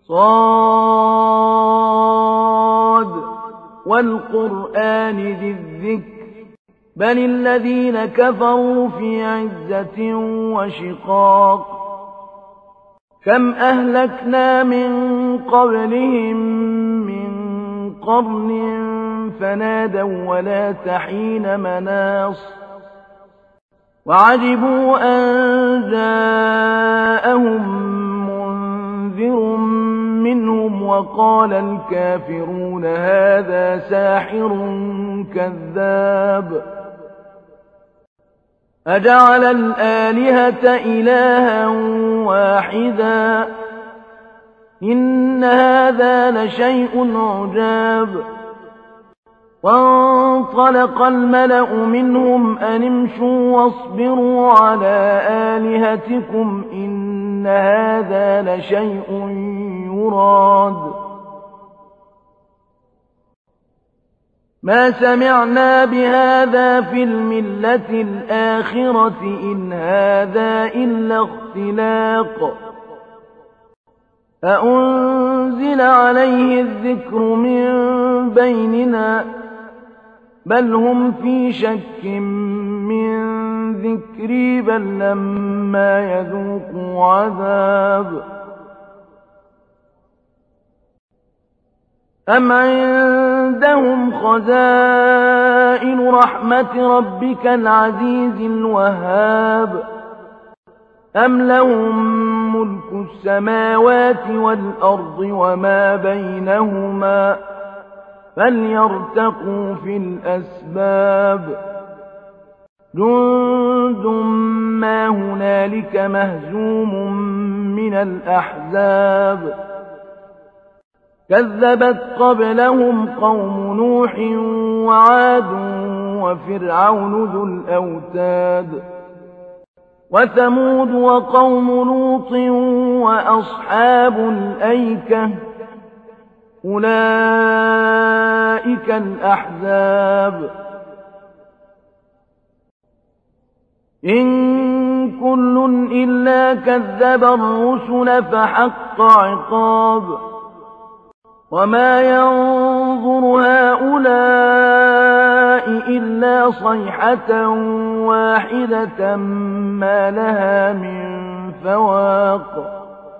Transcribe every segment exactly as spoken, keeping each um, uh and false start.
صاد والقرآن ذي الذكر بل الذين كفروا في عزة وشقاق كم أهلكنا من قبلهم من قرن فنادوا ولا تحين مناص وعجبوا أن جاءهم منذر منهم وقال الكافرون هذا ساحر كذاب أجعل الآلهة إلها واحدا إن هذا لشيء عجاب وانطلق الملأ منهم أن امشوا واصبروا على آلهتكم إن هذا لشيء يراد ما سمعنا بهذا في الملة الآخرة إن هذا إلا اختلاق أأنزل عليه الذكر من بيننا بل هم في شك من ذكري بل لما يذوقوا عذاب أم عندهم خزائن رحمة ربك العزيز الوهاب أم لهم ملك السماوات والأرض وما بينهما فليرتقوا في الأسباب جند ما هنالك مهزوم من الأحزاب كذبت قبلهم قوم نوح وعاد وفرعون ذو الأوتاد وثمود وقوم لوط وأصحاب الأيكة أولئك الأحزاب إن كل إلا كذب الرسل فحق عقاب وما ينظر هؤلاء إلا صيحة واحدة ما لها من فواق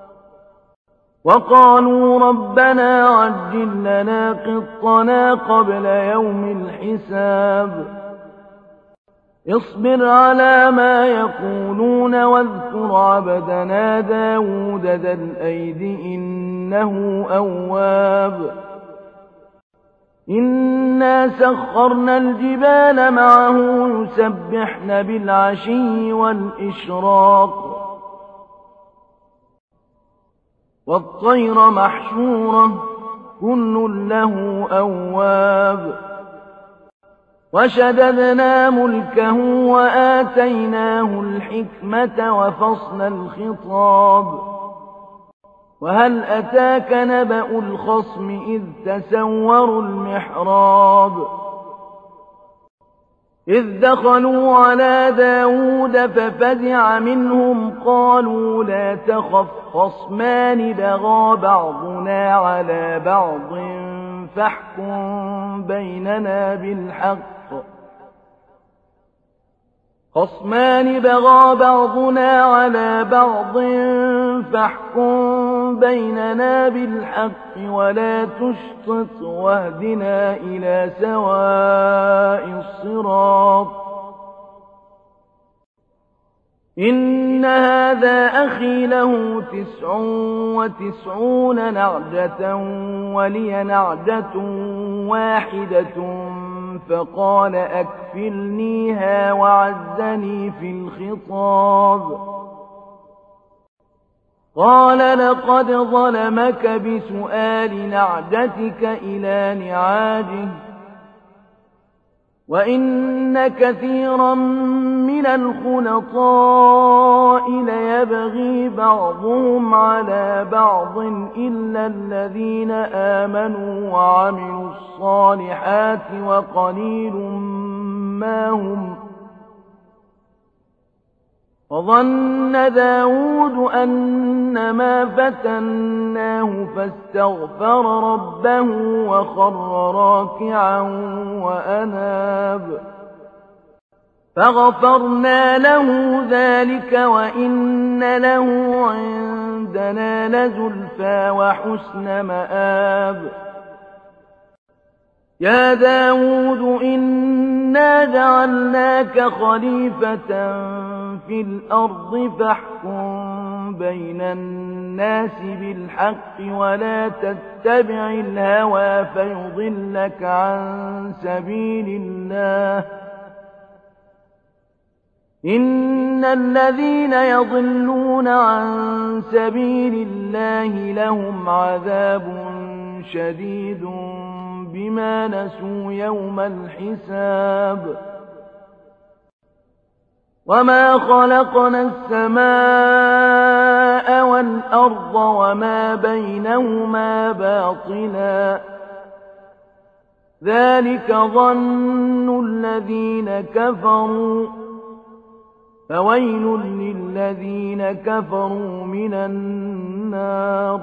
وقالوا ربنا عجل لنا قطنا قبل يوم الحساب اصبر على ما يقولون واذكر عبدنا داود ذا الأيد إنه أواب إنا سخرنا الجبال معه يسبحن بالعشي والإشراق والطير محشورة كل له أواب وشددنا ملكه وآتيناه الحكمة وفصل الخطاب وهل أتاك نبأ الخصم إذ تسوروا المحراب إذ دخلوا على داود ففزع منهم قالوا لا تخف خصمان بغى بعضنا على بعض فاحكم بيننا بالحق خصمان بغى بعضنا على بعض فاحكم بيننا بالحق ولا تشطط واهدنا إلى سواء الصراط إن هذا أخي له تسع وتسعون نعجة ولي نعجة واحدة فقال أكفلنيها وعزني في الخطاب قال لقد ظلمك بسؤال نعجتك إلى نعاجه وإن كثيرا من الخلطاء ليبغي بعضهم على بعض إلا الذين آمنوا وعملوا الصالحات وقليل ما هم وظن داود أنما فتناه فاستغفر ربه وخر راكعا وأناب فغفرنا له ذلك وإن له عندنا لزلفى وحسن مآب يا داود إنا جعلناك خليفة في الأرض فاحكم بين الناس بالحق ولا تتبع الهوى فيضلك عن سبيل الله إن الذين يضلون عن سبيل الله لهم عذاب شديد بما نسوا يوم الحساب وما خلقنا السماء والأرض وما بينهما باطلا ذلك ظن الذين كفروا فويل للذين كفروا من النار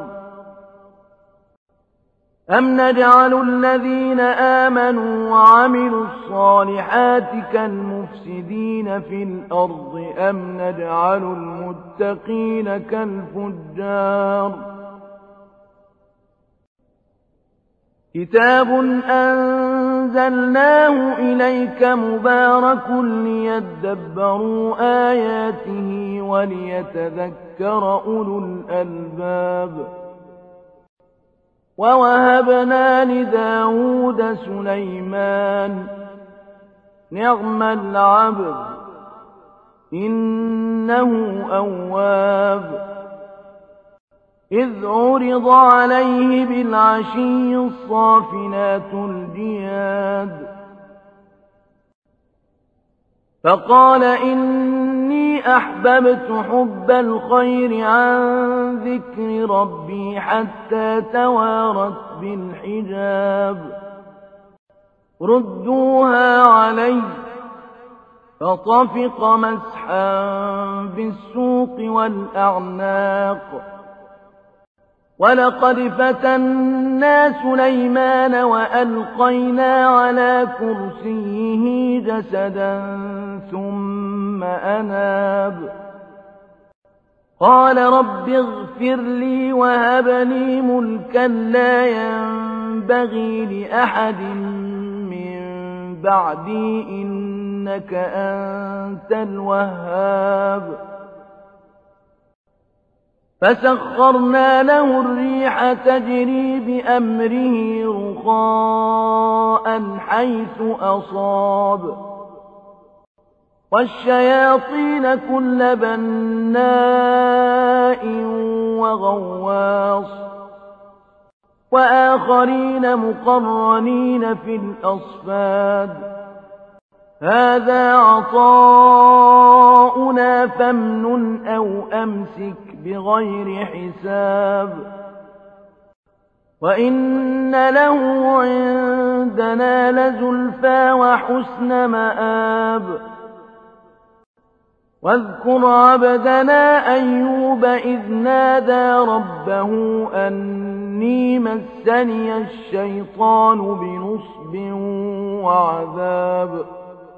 أم نجعل الذين آمنوا وعملوا الصالحات كالمفسدين في الأرض أم نجعل المتقين كالفجار كتاب أنزلناه إليك مبارك ليدبروا آياته وليتذكر أولو الألباب ووهبنا لداود سليمان نعم العبد إنه أواب إذ عرض عليه بالعشي الصافنات الجياد فقال إني أحببت حب الخير عن ذكر ربي حتى توارت بالحجاب ردوها علي فطفق مسحا بالسوق والأعناق ولقد فتنا سليمان وألقينا على كرسيه جسدا ثم أناب قال رب اغفر لي وهب لي ملكا لا ينبغي لأحد من بعدي إنك أنت الوهاب فسخرنا له الريح تجري بأمره رخاء حيث أصاب والشياطين كل بناء وغواص وآخرين مقرنين في الأصفاد هذا عطاؤنا فامنن أو أمسك بغير حساب وإن له عندنا لزلفى وحسن مآب واذكر عبدنا أيوب إذ نادى ربه أني مسني الشيطان بنصب وعذاب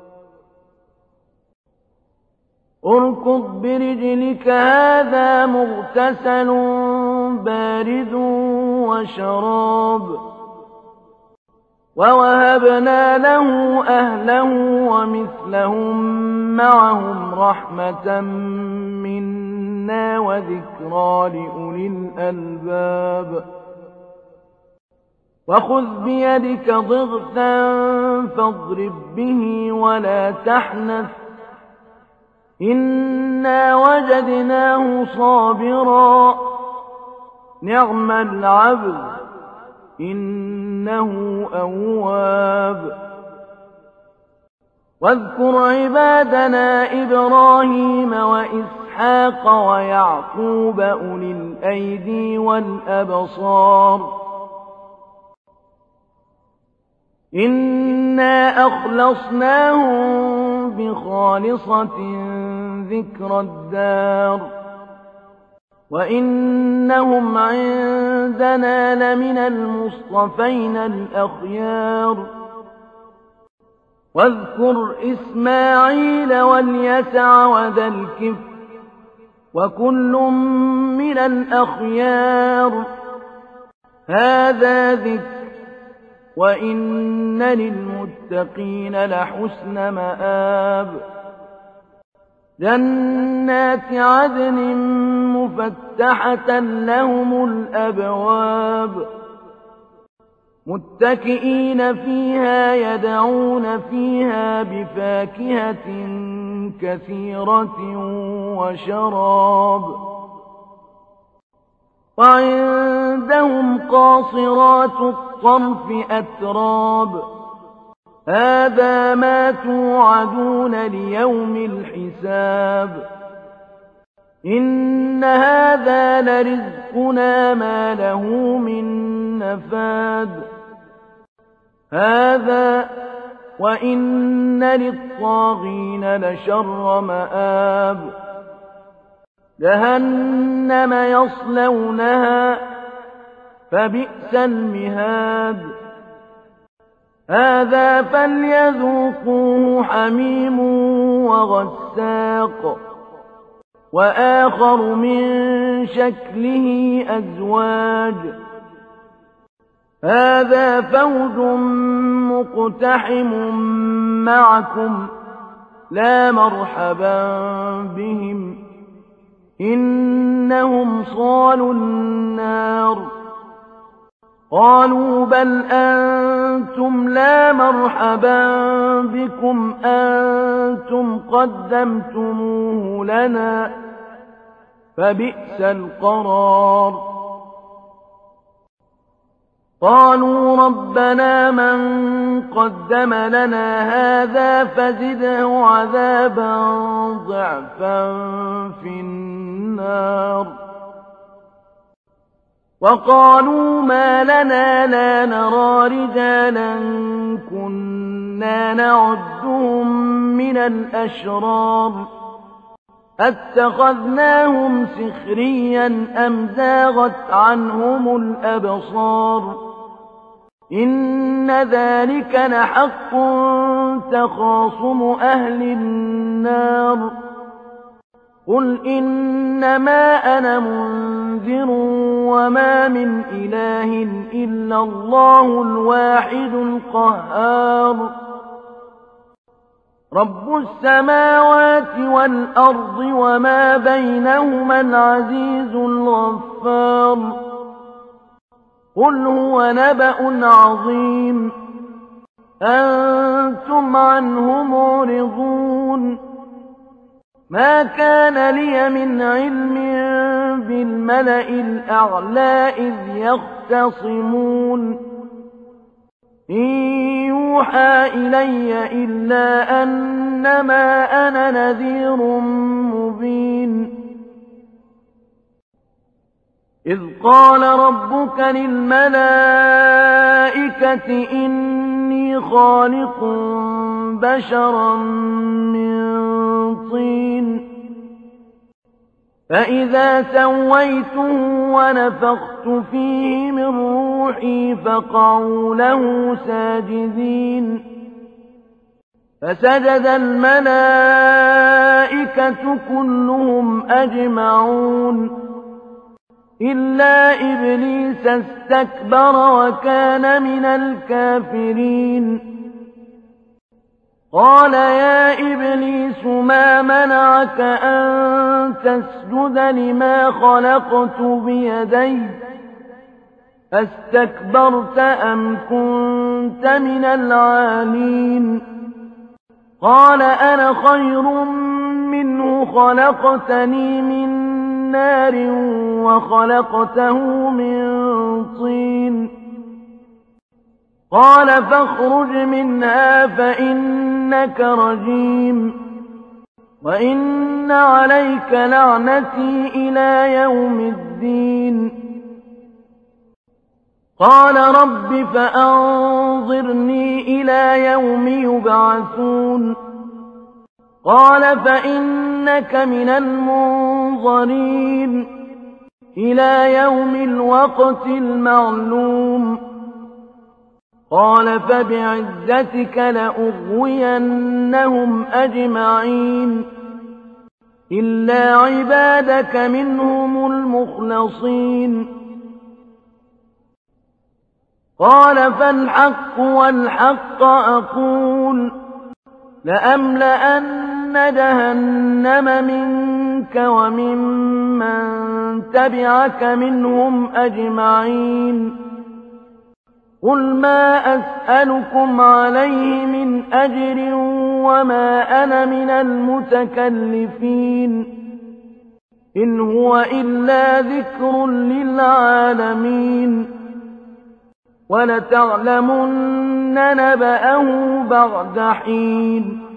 اركض برجلك هذا مغتسل بارد وشراب ووهبنا له أهله ومثلهم معهم رحمة منا وذكرى لأولي الألباب وخذ بيدك ضغثا فاضرب به ولا تحنث إنا وجدناه صابرا نعم العبد إنه أواب واذكر عبادنا إبراهيم وإسحاق ويعقوب أولي الأيدي والأبصار إنا أخلصناهم بخالصة ذكر الدار وإنهم عندنا لمن المصطفين الأخيار واذكر إسماعيل واليسع وذا الكفل وكل من الأخيار هذا ذكر وإن للمتقين لحسن مآب جنات عدن مفتحة لهم الأبواب متكئين فيها يدعون فيها بفاكهة كثيرة وشراب وعندهم قاصرات الطرف أتراب هذا ما توعدون ليوم الحساب إن هذا لرزقنا ما له من نفاد هذا وإن للطاغين لشر مآب جهنم يصلونها فبئس المهاد هذا فليذوقوه حميم وغساق وآخر من شكله أزواج هذا فوج مقتحم معكم لا مرحبا بهم إنهم صالوا النار قالوا بل أنتم لا مرحبا بكم أنتم قدمتموه لنا فبئس القرار قالوا ربنا من قدم لنا هذا فزده عذابا ضعفا في النار وقالوا ما لنا لا نرى رجالا كنا نعدهم من الأشرار أتخذناهم سخريا أم زاغت عنهم الأبصار إن ذلك لحق تخاصم أهل النار قل إنما أنا منذر وما من إله إلا الله الواحد القهار رب السماوات والأرض وما بينهما العزيز الغفار قل هو نبأ عظيم أنتم عنه معرضون ما كان لي من علم بالملأ الأعلى إذ يختصمون إن يوحى إلي إلا أنما أنا نذير مبين إذ قال ربك للملائكة إني خالق بشرا من طين فإذا سويته ونفخت فيه من روحي فقعوا له ساجدين فسجد الملائكة كلهم أجمعون إلا إبليس استكبر وكان من الكافرين قال يا إبليس ما منعك أن تسجد لما خلقت بيدي أستكبرت أم كنت من العالين قال أنا خير منه خلقتني من نار وخلقته من طين قال فاخرج منها فإنك رجيم وإن عليك لعنتي إلى يوم الدين قال رب فأنظرني إلى يوم يبعثون قال فإن إنك من المنظرين إلى يوم الوقت المعلوم قال فبعزتك لأغوينهم أجمعين إلا عبادك منهم المخلصين قال فالحق والحق أقول لأملأن جهنم منك وممن تبعك منهم أجمعين قل ما أسألكم عليه من أجر وما أنا من المتكلفين إن هو إلا ذكر للعالمين ولتعلمن نبأه بعد حين